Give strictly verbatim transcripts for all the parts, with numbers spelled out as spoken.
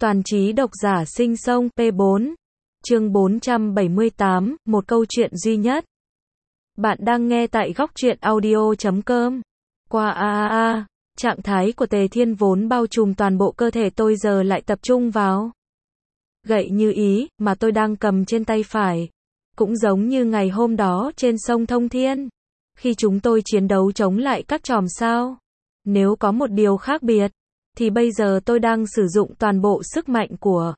Toàn trí độc giả sinh sông P bốn. Chương bốn trăm bảy mươi tám, một câu chuyện duy nhất. Bạn đang nghe tại góc truyện audio chấm com. Qua a a a, trạng thái của Tề Thiên vốn bao trùm toàn bộ cơ thể tôi giờ lại tập trung vào gậy như ý mà tôi đang cầm trên tay phải. Cũng giống như ngày hôm đó trên sông Thông Thiên, khi chúng tôi chiến đấu chống lại các chòm sao. Nếu có một điều khác biệt, thì bây giờ tôi đang sử dụng toàn bộ sức mạnh của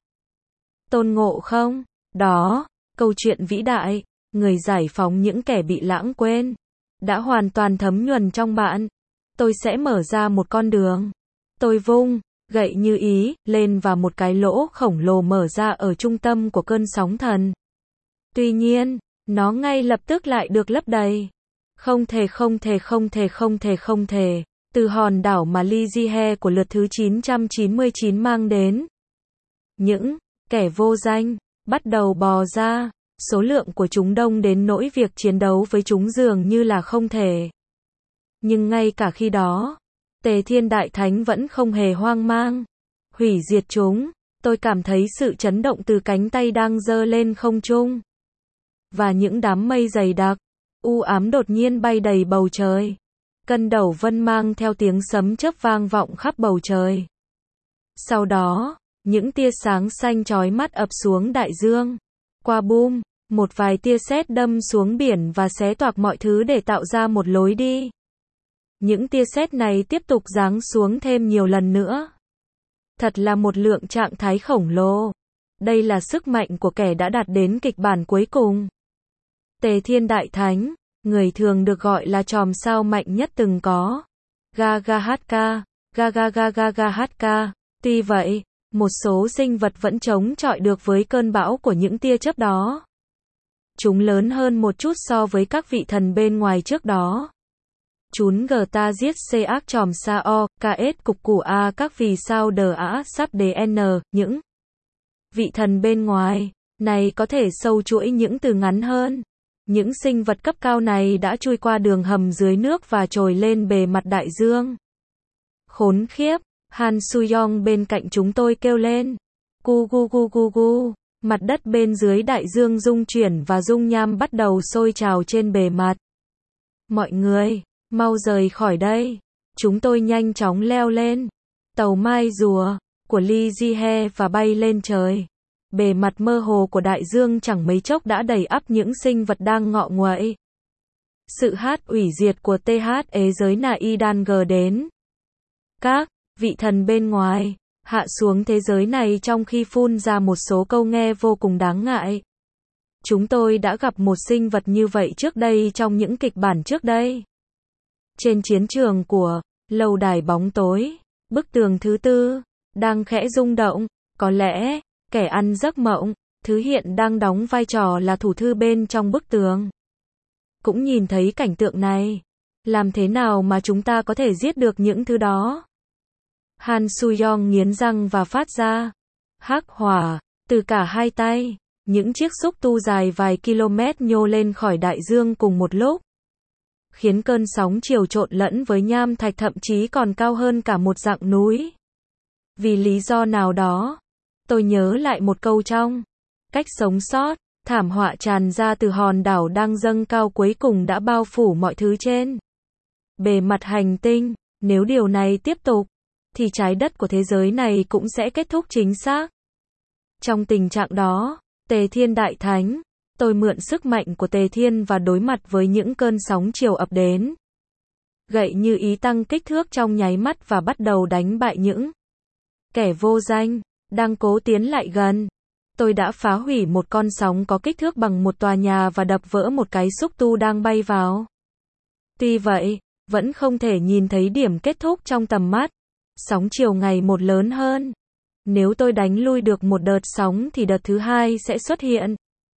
Tôn Ngộ Không. Đó, câu chuyện vĩ đại, người giải phóng những kẻ bị lãng quên, đã hoàn toàn thấm nhuần trong bạn. Tôi sẽ mở ra một con đường. Tôi vung gậy như ý lên và một cái lỗ khổng lồ mở ra ở trung tâm của cơn sóng thần. Tuy nhiên, nó ngay lập tức lại được lấp đầy. Không thể không thể không thể không thể không thể. Từ hòn đảo mà Ly Di He của lượt thứ chín trăm chín mươi chín mang đến, những kẻ vô danh bắt đầu bò ra. Số lượng của chúng đông đến nỗi việc chiến đấu với chúng dường như là không thể. Nhưng ngay cả khi đó, Tề Thiên Đại Thánh vẫn không hề hoang mang. Hủy diệt chúng. Tôi cảm thấy sự chấn động từ cánh tay đang giơ lên không trung. Và những đám mây dày đặc, u ám đột nhiên bay đầy bầu trời. Cân đầu vân mang theo tiếng sấm chớp vang vọng khắp bầu trời. Sau đó, những tia sáng xanh chói mắt ập xuống đại dương. Qua boom, một vài tia sét đâm xuống biển và xé toạc mọi thứ để tạo ra một lối đi. Những tia sét này tiếp tục giáng xuống thêm nhiều lần nữa. Thật là một lượng trạng thái khổng lồ. Đây là sức mạnh của kẻ đã đạt đến kịch bản cuối cùng. Tề Thiên Đại Thánh, người thường được gọi là chòm sao mạnh nhất từng có. Ga ga hát ca, ga ga ga ga ga hát ca. Tuy vậy, một số sinh vật vẫn chống chọi được với cơn bão của những tia chớp đó. Chúng lớn hơn một chút so với các vị thần bên ngoài trước đó. Chúng gờ ta giết c ác chòm sa o, ks cục củ a các vì sao đờ á sắp đê n, những vị thần bên ngoài này có thể sâu chuỗi những từ ngắn hơn. Những sinh vật cấp cao này đã chui qua đường hầm dưới nước và trồi lên bề mặt đại dương. Khốn khiếp, Han Suyong bên cạnh chúng tôi kêu lên. Gu gu gu gu gu, mặt đất bên dưới đại dương rung chuyển và dung nham bắt đầu sôi trào trên bề mặt. Mọi người, mau rời khỏi đây. Chúng tôi nhanh chóng leo lên tàu mai rùa của Ly Di He và bay lên trời. Bề mặt mơ hồ của đại dương chẳng mấy chốc đã đầy ắp những sinh vật đang ngọ nguậy. Sự hát ủy diệt của tê hát ế giới Na Y Đan G đến. Các vị thần bên ngoài hạ xuống thế giới này trong khi phun ra một số câu nghe vô cùng đáng ngại. Chúng tôi đã gặp một sinh vật như vậy trước đây trong những kịch bản trước đây. Trên chiến trường của lâu đài bóng tối, bức tường thứ tư đang khẽ rung động. Có lẽ kẻ ăn giấc mộng, thứ hiện đang đóng vai trò là thủ thư bên trong bức tường, cũng nhìn thấy cảnh tượng này. Làm thế nào mà chúng ta có thể giết được những thứ đó? Han Suyong nghiến răng và phát ra hắc hỏa từ cả hai tay. Những chiếc xúc tu dài vài km nhô lên khỏi đại dương cùng một lúc, khiến cơn sóng chiều trộn lẫn với nham thạch thậm chí còn cao hơn cả một dặng núi. Vì lý do nào đó, tôi nhớ lại một câu trong Cách Sống Sót. Thảm họa tràn ra từ hòn đảo đang dâng cao cuối cùng đã bao phủ mọi thứ trên bề mặt hành tinh. Nếu điều này tiếp tục, thì trái đất của thế giới này cũng sẽ kết thúc chính xác. Trong tình trạng đó, Tề Thiên Đại Thánh, tôi mượn sức mạnh của Tề Thiên và đối mặt với những cơn sóng chiều ập đến. Gậy như ý tăng kích thước trong nháy mắt và bắt đầu đánh bại những kẻ vô danh đang cố tiến lại gần. Tôi đã phá hủy một con sóng có kích thước bằng một tòa nhà và đập vỡ một cái xúc tu đang bay vào. Tuy vậy, vẫn không thể nhìn thấy điểm kết thúc trong tầm mắt. Sóng chiều ngày một lớn hơn. Nếu tôi đánh lui được một đợt sóng thì đợt thứ hai sẽ xuất hiện.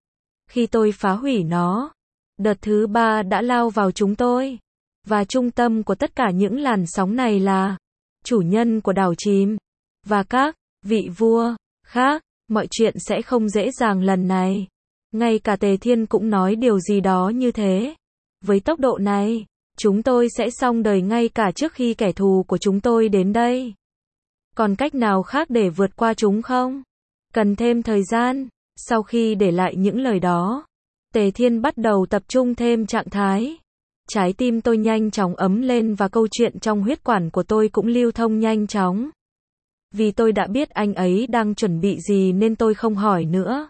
Khi tôi phá hủy nó, đợt thứ ba đã lao vào chúng tôi. Và trung tâm của tất cả những làn sóng này là chủ nhân của đảo chìm và các vị vua khác. Mọi chuyện sẽ không dễ dàng lần này. Ngay cả Tề Thiên cũng nói điều gì đó như thế. Với tốc độ này, chúng tôi sẽ xong đời ngay cả trước khi kẻ thù của chúng tôi đến đây. Còn cách nào khác để vượt qua chúng không? Cần thêm thời gian. Sau khi để lại những lời đó, Tề Thiên bắt đầu tập trung thêm trạng thái. Trái tim tôi nhanh chóng ấm lên và câu chuyện trong huyết quản của tôi cũng lưu thông nhanh chóng. Vì tôi đã biết anh ấy đang chuẩn bị gì nên tôi không hỏi nữa.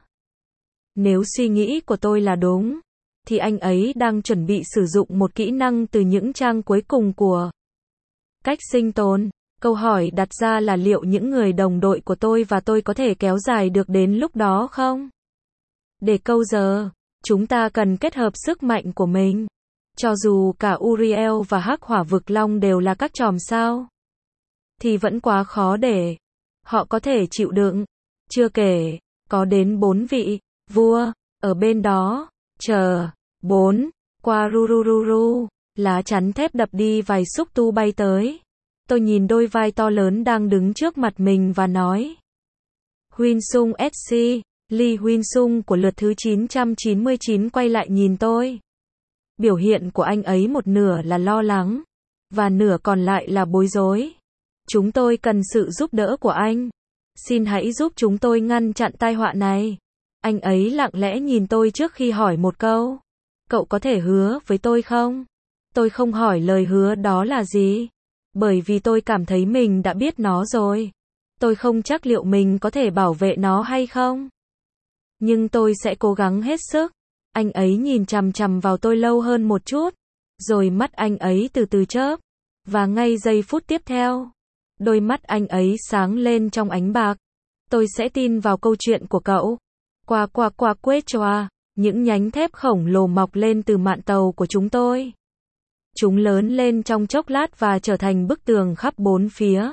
Nếu suy nghĩ của tôi là đúng, thì anh ấy đang chuẩn bị sử dụng một kỹ năng từ những trang cuối cùng của Cách Sinh Tồn. Câu hỏi đặt ra là liệu những người đồng đội của tôi và tôi có thể kéo dài được đến lúc đó không? Để câu giờ, chúng ta cần kết hợp sức mạnh của mình. Cho dù cả Uriel và Hắc Hỏa Vực Long đều là các chòm sao, thì vẫn quá khó để họ có thể chịu đựng. Chưa kể, có đến bốn vị vua ở bên đó, chờ. Bốn. Qua rurururu, lá chắn thép đập đi vài xúc tu bay tới. Tôi nhìn đôi vai to lớn đang đứng trước mặt mình và nói. Huynh Sung ét xê, Lee Huynh Sung của lượt thứ chín trăm chín mươi chín quay lại nhìn tôi. Biểu hiện của anh ấy một nửa là lo lắng, và nửa còn lại là bối rối. Chúng tôi cần sự giúp đỡ của anh. Xin hãy giúp chúng tôi ngăn chặn tai họa này. Anh ấy lặng lẽ nhìn tôi trước khi hỏi một câu. Cậu có thể hứa với tôi không? Tôi không hỏi lời hứa đó là gì. Bởi vì tôi cảm thấy mình đã biết nó rồi. Tôi không chắc liệu mình có thể bảo vệ nó hay không. Nhưng tôi sẽ cố gắng hết sức. Anh ấy nhìn chằm chằm vào tôi lâu hơn một chút. Rồi mắt anh ấy từ từ chớp. Và ngay giây phút tiếp theo, đôi mắt anh ấy sáng lên trong ánh bạc. Tôi sẽ tin vào câu chuyện của cậu. Qua qua qua quét choa, những nhánh thép khổng lồ mọc lên từ mạn tàu của chúng tôi. Chúng lớn lên trong chốc lát và trở thành bức tường khắp bốn phía.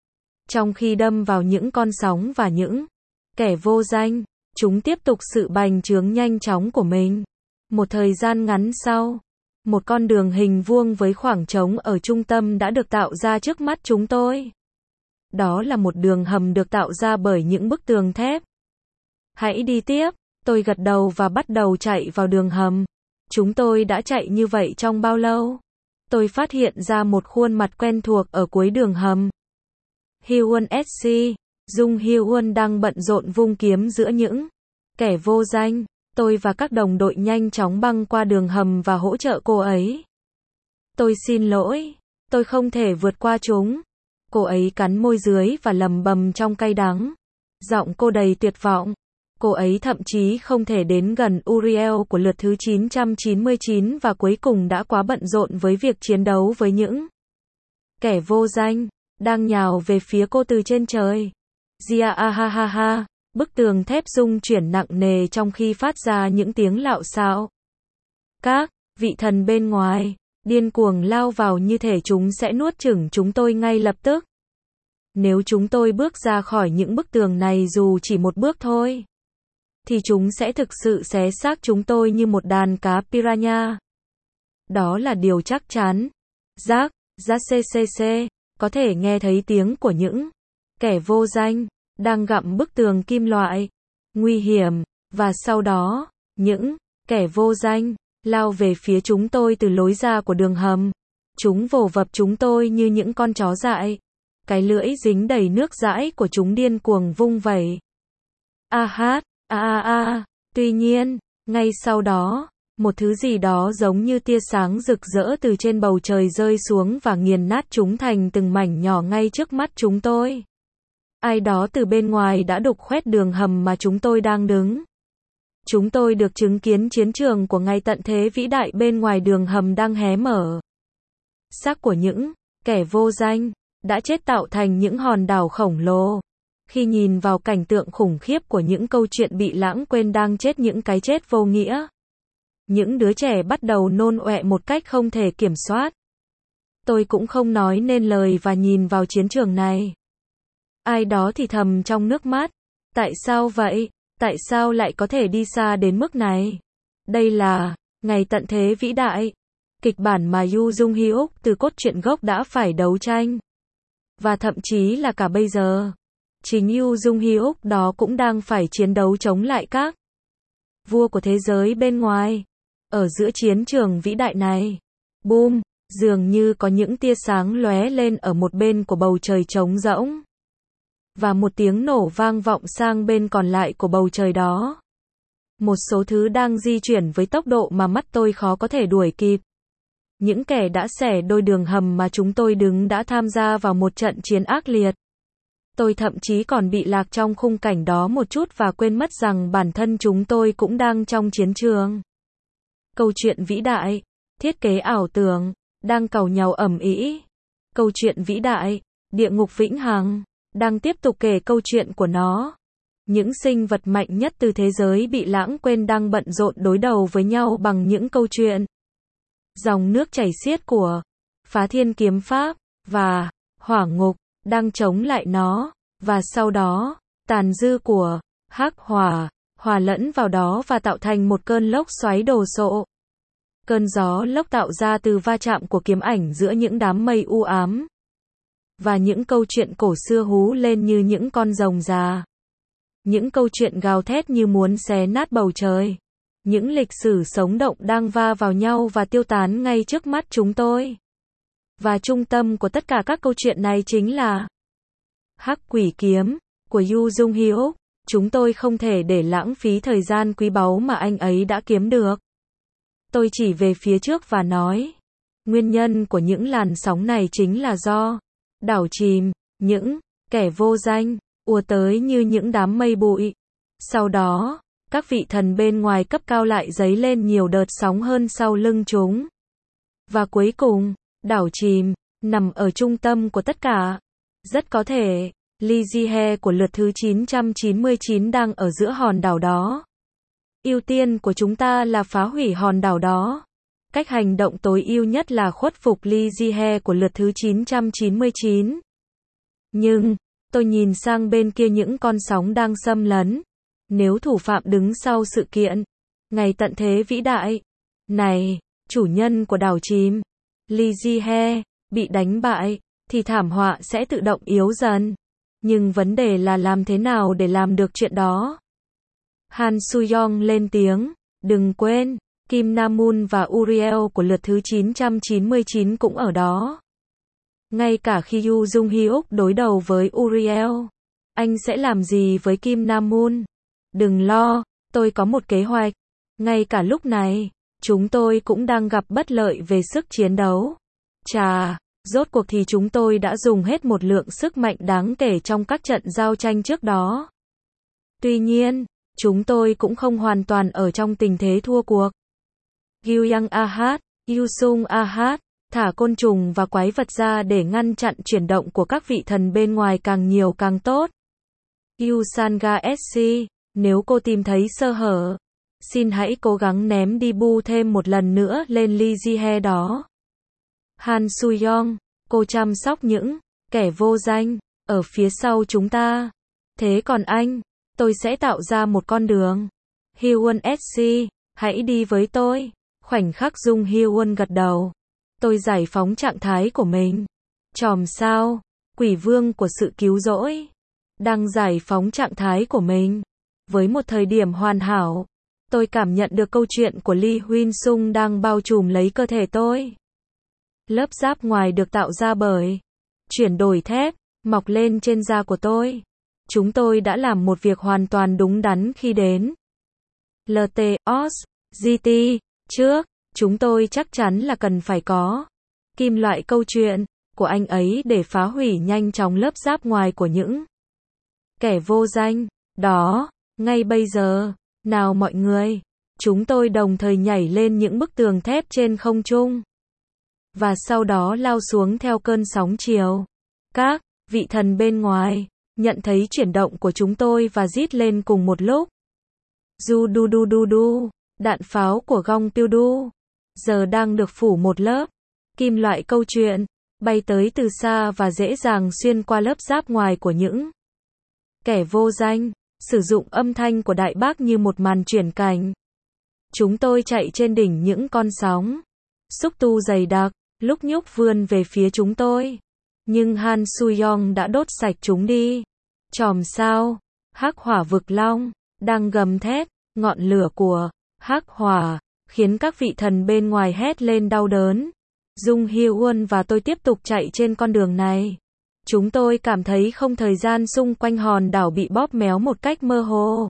Trong khi đâm vào những con sóng và những kẻ vô danh, chúng tiếp tục sự bành trướng nhanh chóng của mình. Một thời gian ngắn sau, một con đường hình vuông với khoảng trống ở trung tâm đã được tạo ra trước mắt chúng tôi. Đó là một đường hầm được tạo ra bởi những bức tường thép. Hãy đi tiếp, tôi gật đầu và bắt đầu chạy vào đường hầm. Chúng tôi đã chạy như vậy trong bao lâu? Tôi phát hiện ra một khuôn mặt quen thuộc ở cuối đường hầm. Hyun ét xê, Dung Hyun đang bận rộn vung kiếm giữa những kẻ vô danh. Tôi và các đồng đội nhanh chóng băng qua đường hầm và hỗ trợ cô ấy. Tôi xin lỗi, tôi không thể vượt qua chúng. Cô ấy cắn môi dưới và lầm bầm trong cay đắng. Giọng cô đầy tuyệt vọng. Cô ấy thậm chí không thể đến gần Uriel của lượt thứ chín trăm chín mươi chín và cuối cùng đã quá bận rộn với việc chiến đấu với những kẻ vô danh, đang nhào về phía cô từ trên trời. Zia a ha ha ha, bức tường thép rung chuyển nặng nề trong khi phát ra những tiếng lạo xạo. Các vị thần bên ngoài, điên cuồng lao vào như thể chúng sẽ nuốt chửng chúng tôi ngay lập tức. Nếu chúng tôi bước ra khỏi những bức tường này dù chỉ một bước thôi, thì chúng sẽ thực sự xé xác chúng tôi như một đàn cá piranha. Đó là điều chắc chắn. Rác, rác ccc, có thể nghe thấy tiếng của những kẻ vô danh, đang gặm bức tường kim loại. Nguy hiểm, và sau đó, những kẻ vô danh, lao về phía chúng tôi từ lối ra của đường hầm. Chúng vồ vập chúng tôi như những con chó dại. Cái lưỡi dính đầy nước dãi của chúng điên cuồng vung vẩy. A hát. A a a, tuy nhiên, ngay sau đó, một thứ gì đó giống như tia sáng rực rỡ từ trên bầu trời rơi xuống và nghiền nát chúng thành từng mảnh nhỏ ngay trước mắt chúng tôi. Ai đó từ bên ngoài đã đục khoét đường hầm mà chúng tôi đang đứng. Chúng tôi được chứng kiến chiến trường của ngày tận thế vĩ đại bên ngoài đường hầm đang hé mở. Xác của những kẻ vô danh đã chết tạo thành những hòn đảo khổng lồ. Khi nhìn vào cảnh tượng khủng khiếp của những câu chuyện bị lãng quên đang chết những cái chết vô nghĩa, những đứa trẻ bắt đầu nôn ọe một cách không thể kiểm soát. Tôi cũng không nói nên lời và nhìn vào chiến trường này. Ai đó thì thầm trong nước mắt. Tại sao vậy? Tại sao lại có thể đi xa đến mức này? Đây là ngày tận thế vĩ đại. Kịch bản mà Yu Jung Hyuk từ cốt truyện gốc đã phải đấu tranh. Và thậm chí là cả bây giờ. Chính Yu Jung Hyuk đó cũng đang phải chiến đấu chống lại các vua của thế giới bên ngoài. Ở giữa chiến trường vĩ đại này, boom, dường như có những tia sáng lóe lên ở một bên của bầu trời trống rỗng. và một tiếng nổ vang vọng sang bên còn lại của bầu trời đó. Một số thứ đang di chuyển với tốc độ mà mắt tôi khó có thể đuổi kịp. Những kẻ đã xẻ đôi đường hầm mà chúng tôi đứng đã tham gia vào một trận chiến ác liệt. Tôi thậm chí còn bị lạc trong khung cảnh đó một chút và quên mất rằng bản thân chúng tôi cũng đang trong chiến trường. Câu chuyện vĩ đại, thiết kế ảo tưởng, đang càu nhàu ầm ĩ. Câu chuyện vĩ đại, địa ngục vĩnh hằng, đang tiếp tục kể câu chuyện của nó. Những sinh vật mạnh nhất từ thế giới bị lãng quên đang bận rộn đối đầu với nhau bằng những câu chuyện. Dòng nước chảy xiết của Phá Thiên Kiếm Pháp và Hỏa Ngục đang chống lại nó, và sau đó, tàn dư của Hắc Hỏa hòa lẫn vào đó và tạo thành một cơn lốc xoáy đồ sộ. Cơn gió lốc tạo ra từ va chạm của kiếm ảnh giữa những đám mây u ám. Và những câu chuyện cổ xưa hú lên như những con rồng già. Những câu chuyện gào thét như muốn xé nát bầu trời. Những lịch sử sống động đang va vào nhau và tiêu tán ngay trước mắt chúng tôi. Và trung tâm của tất cả các câu chuyện này chính là Hắc Quỷ Kiếm của Yu Jung Hyuk. Chúng tôi không thể để lãng phí thời gian quý báu mà anh ấy đã kiếm được. Tôi chỉ về phía trước và nói, nguyên nhân của những làn sóng này chính là do đảo chìm, những kẻ vô danh ùa tới như những đám mây bụi. Sau đó, các vị thần bên ngoài cấp cao lại dấy lên nhiều đợt sóng hơn sau lưng chúng. Và cuối cùng, đảo chìm nằm ở trung tâm của tất cả. Rất có thể, Lee Ji-hye của lượt thứ chín trăm chín mươi chín đang ở giữa hòn đảo đó. Ưu tiên của chúng ta là phá hủy hòn đảo đó. Cách hành động tối ưu nhất là khuất phục Lee Ji-hye của lượt thứ chín trăm chín mươi chín. Nhưng, tôi nhìn sang bên kia những con sóng đang xâm lấn. Nếu thủ phạm đứng sau sự kiện ngày tận thế vĩ đại này, chủ nhân của đảo chìm, Lee Ji-hye, bị đánh bại, thì thảm họa sẽ tự động yếu dần. Nhưng vấn đề là làm thế nào để làm được chuyện đó? Han Soo-young lên tiếng, đừng quên, Kim Nam-moon và Uriel của lượt thứ chín trăm chín mươi chín cũng ở đó. Ngay cả khi Yu Jung Hyuk đối đầu với Uriel, anh sẽ làm gì với Kim Nam-moon? Đừng lo, tôi có một kế hoạch. Ngay cả lúc này, chúng tôi cũng đang gặp bất lợi về sức chiến đấu. Chà, rốt cuộc thì chúng tôi đã dùng hết một lượng sức mạnh đáng kể trong các trận giao tranh trước đó. Tuy nhiên, chúng tôi cũng không hoàn toàn ở trong tình thế thua cuộc. Gyuyang Ahad, Yusung Ahad, thả côn trùng và quái vật ra để ngăn chặn chuyển động của các vị thần bên ngoài càng nhiều càng tốt. Yusanga sc, nếu cô tìm thấy sơ hở, xin hãy cố gắng ném đi bu thêm một lần nữa lên Lee Ji-hye đó. Han Soo-young, cô chăm sóc những kẻ vô danh ở phía sau chúng ta. Thế còn anh, tôi sẽ tạo ra một con đường. Hyewon sc, hãy đi với tôi. Khoảnh khắc Jung Hyewon gật đầu. Tôi giải phóng trạng thái của mình. Chòm sao, quỷ vương của sự cứu rỗi, đang giải phóng trạng thái của mình. Với một thời điểm hoàn hảo, tôi cảm nhận được câu chuyện của Lee Huynh Sung đang bao trùm lấy cơ thể tôi. Lớp giáp ngoài được tạo ra bởi chuyển đổi thép, mọc lên trên da của tôi. Chúng tôi đã làm một việc hoàn toàn đúng đắn khi đến lờ tê o ét giê tê trước. Chúng tôi chắc chắn là cần phải có kim loại câu chuyện của anh ấy để phá hủy nhanh chóng lớp giáp ngoài của những kẻ vô danh đó. Ngay bây giờ, nào mọi người, chúng tôi đồng thời nhảy lên những bức tường thép trên không trung. Và sau đó lao xuống theo cơn sóng chiều. Các vị thần bên ngoài nhận thấy chuyển động của chúng tôi và rít lên cùng một lúc. Du du du du du, đạn pháo của Gong Pildu giờ đang được phủ một lớp kim loại câu chuyện, bay tới từ xa và dễ dàng xuyên qua lớp giáp ngoài của những kẻ vô danh, sử dụng âm thanh của đại bác như một màn chuyển cảnh. Chúng tôi chạy trên đỉnh những con sóng xúc tu dày đặc, lúc nhúc vươn về phía chúng tôi. Nhưng Han Soo-young đã đốt sạch chúng đi. Chòm sao, Hắc Hỏa Vực Long, đang gầm thét, ngọn lửa của Hắc Hỏa khiến các vị thần bên ngoài hét lên đau đớn. Jung Hyewon và tôi tiếp tục chạy trên con đường này. Chúng tôi cảm thấy không thời gian xung quanh hòn đảo bị bóp méo một cách mơ hồ.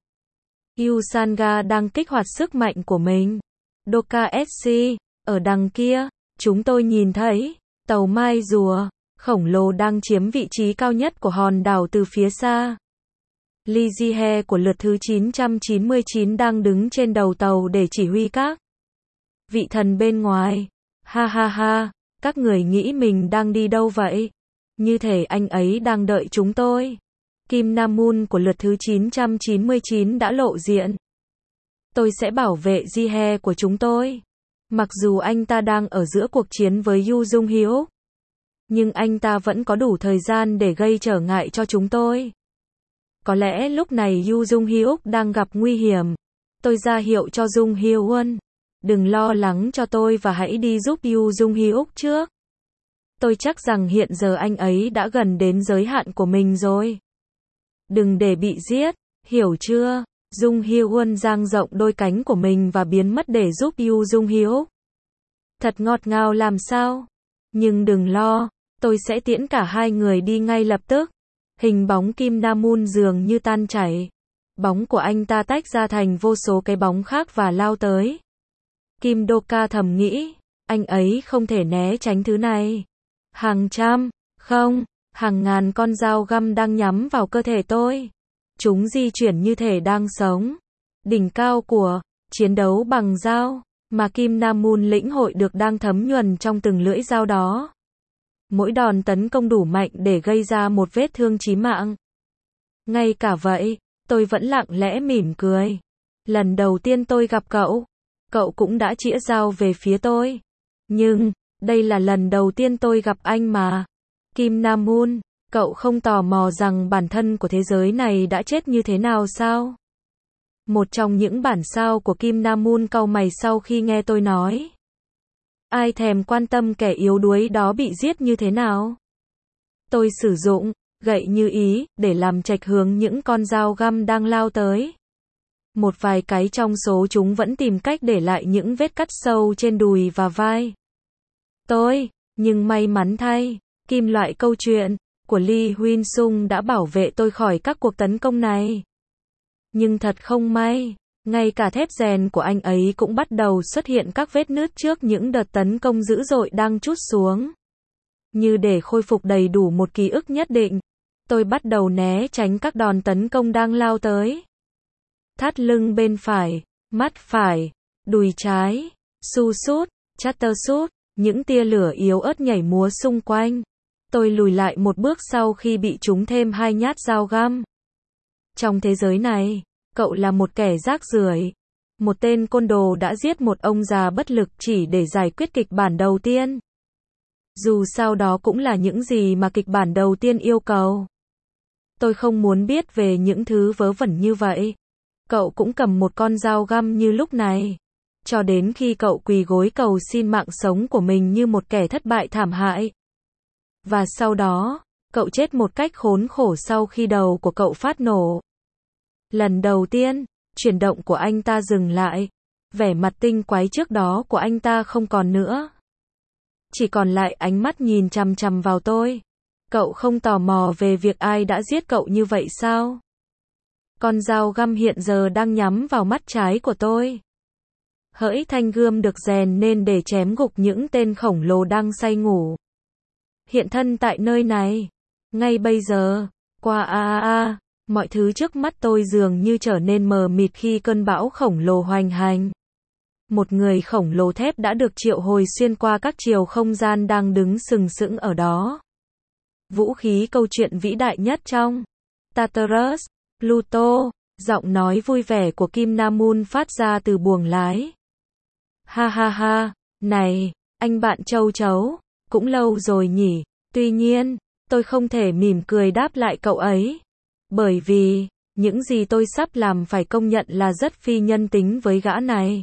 Usanga đang kích hoạt sức mạnh của mình. Doka ét xê, ở đằng kia, chúng tôi nhìn thấy tàu mai rùa khổng lồ đang chiếm vị trí cao nhất của hòn đảo từ phía xa. Lee Ji-hye của lượt thứ chín trăm chín mươi chín đang đứng trên đầu tàu để chỉ huy các vị thần bên ngoài. Ha ha ha, các người nghĩ mình đang đi đâu vậy? Như thể anh ấy đang đợi chúng tôi. Kim Nam-moon của lượt thứ chín trăm chín mươi chín đã lộ diện. Tôi sẽ bảo vệ Ji-hye của chúng tôi. Mặc dù anh ta đang ở giữa cuộc chiến với Yu Jung-hyuk, nhưng anh ta vẫn có đủ thời gian để gây trở ngại cho chúng tôi. Có lẽ lúc này Yu Jung-hyuk đang gặp nguy hiểm. Tôi ra hiệu cho Jung Hyun, đừng lo lắng cho tôi và hãy đi giúp Yu Jung-hyuk trước. Tôi chắc rằng hiện giờ anh ấy đã gần đến giới hạn của mình rồi. Đừng để bị giết, hiểu chưa? Jung Hyun dang rộng đôi cánh của mình và biến mất để giúp Yu Jung-hyuk. Thật ngọt ngào làm sao? Nhưng đừng lo, tôi sẽ tiễn cả hai người đi ngay lập tức. Hình bóng Kim Nam-moon dường như tan chảy. Bóng của anh ta tách ra thành vô số cái bóng khác và lao tới. Kim Doka thầm nghĩ, anh ấy không thể né tránh thứ này. Hàng trăm, không, hàng ngàn con dao găm đang nhắm vào cơ thể tôi. Chúng di chuyển như thể đang sống. Đỉnh cao của chiến đấu bằng dao mà Kim Nam-moon lĩnh hội được đang thấm nhuần trong từng lưỡi dao đó. Mỗi đòn tấn công đủ mạnh để gây ra một vết thương chí mạng. Ngay cả vậy, tôi vẫn lặng lẽ mỉm cười. Lần đầu tiên tôi gặp cậu, cậu cũng đã chĩa dao về phía tôi. Nhưng, đây là lần đầu tiên tôi gặp anh mà. Kim Nam-moon, cậu không tò mò rằng bản thân của thế giới này đã chết như thế nào sao? Một trong những bản sao của Kim Nam-moon cau mày sau khi nghe tôi nói. Ai thèm quan tâm kẻ yếu đuối đó bị giết như thế nào? Tôi sử dụng gậy như ý để làm chệch hướng những con dao găm đang lao tới. Một vài cái trong số chúng vẫn tìm cách để lại những vết cắt sâu trên đùi và vai. Tôi, nhưng may mắn thay, kim loại câu chuyện của Lee Huynh Sung đã bảo vệ tôi khỏi các cuộc tấn công này. Nhưng thật không may, ngay cả thép rèn của anh ấy cũng bắt đầu xuất hiện các vết nứt trước những đợt tấn công dữ dội đang trút xuống. Như để khôi phục đầy đủ một ký ức nhất định, tôi bắt đầu né tránh các đòn tấn công đang lao tới. Thắt lưng bên phải, mắt phải, đùi trái, su sút, chatter sút, những tia lửa yếu ớt nhảy múa xung quanh. Tôi lùi lại một bước sau khi bị trúng thêm hai nhát dao găm. Trong thế giới này, cậu là một kẻ rác rưởi. Một tên côn đồ đã giết một ông già bất lực chỉ để giải quyết kịch bản đầu tiên. Dù sao đó cũng là những gì mà kịch bản đầu tiên yêu cầu. Tôi không muốn biết về những thứ vớ vẩn như vậy. Cậu cũng cầm một con dao găm như lúc này. Cho đến khi cậu quỳ gối cầu xin mạng sống của mình như một kẻ thất bại thảm hại. Và sau đó, cậu chết một cách khốn khổ sau khi đầu của cậu phát nổ. Lần đầu tiên, chuyển động của anh ta dừng lại. Vẻ mặt tinh quái trước đó của anh ta không còn nữa. Chỉ còn lại ánh mắt nhìn chằm chằm vào tôi. Cậu không tò mò về việc ai đã giết cậu như vậy sao? Con dao găm hiện giờ đang nhắm vào mắt trái của tôi. Hỡi thanh gươm được rèn nên để chém gục những tên khổng lồ đang say ngủ. Hiện thân tại nơi này. Ngay bây giờ. Qua a a a. Mọi thứ trước mắt tôi dường như trở nên mờ mịt khi cơn bão khổng lồ hoành hành. Một người khổng lồ thép đã được triệu hồi xuyên qua các chiều không gian đang đứng sừng sững ở đó. Vũ khí câu chuyện vĩ đại nhất trong Tartarus, Pluto, giọng nói vui vẻ của Kim Nam-moon phát ra từ buồng lái. Ha ha ha, này, anh bạn châu chấu, cũng lâu rồi nhỉ. Tuy nhiên, tôi không thể mỉm cười đáp lại cậu ấy. Bởi vì, những gì tôi sắp làm phải công nhận là rất phi nhân tính với gã này.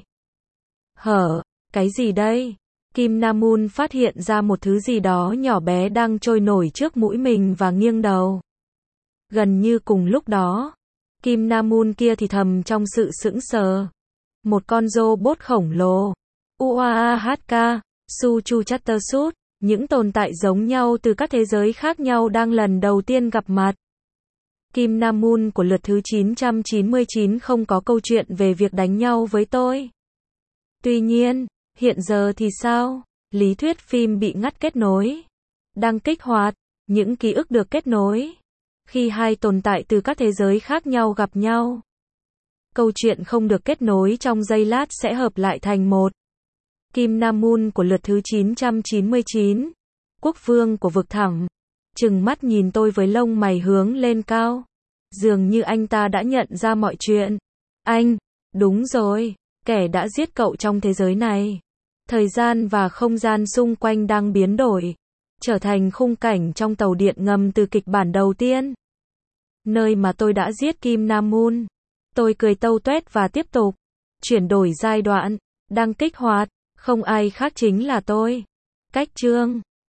Hở, cái gì đây? Kim Nam-moon phát hiện ra một thứ gì đó nhỏ bé đang trôi nổi trước mũi mình và nghiêng đầu. Gần như cùng lúc đó, Kim Nam-moon kia thì thầm trong sự sững sờ. Một con robot khổng lồ. u a a hát ca, Su Chu Chatter Suit, Những tồn tại giống nhau từ các thế giới khác nhau đang lần đầu tiên gặp mặt. Kim Nam Moon của lượt thứ chín trăm chín mươi chín không có câu chuyện về việc đánh nhau với tôi. Tuy nhiên, hiện giờ thì sao? Lý thuyết phim bị ngắt kết nối. Đang kích hoạt những ký ức được kết nối. Khi hai tồn tại từ các thế giới khác nhau gặp nhau, câu chuyện không được kết nối trong giây lát sẽ hợp lại thành một. Kim Nam Moon của lượt thứ chín trăm chín mươi chín. Quốc vương của vực thẳm. Trừng mắt nhìn tôi với lông mày hướng lên cao. Dường như anh ta đã nhận ra mọi chuyện. Anh, đúng rồi, kẻ đã giết cậu trong thế giới này. Thời gian và không gian xung quanh đang biến đổi, trở thành khung cảnh trong tàu điện ngầm từ kịch bản đầu tiên. Nơi mà tôi đã giết Kim Nam Moon. Tôi cười tâu tuét và tiếp tục. Chuyển đổi giai đoạn, đang kích hoạt, không ai khác chính là tôi. Cách chương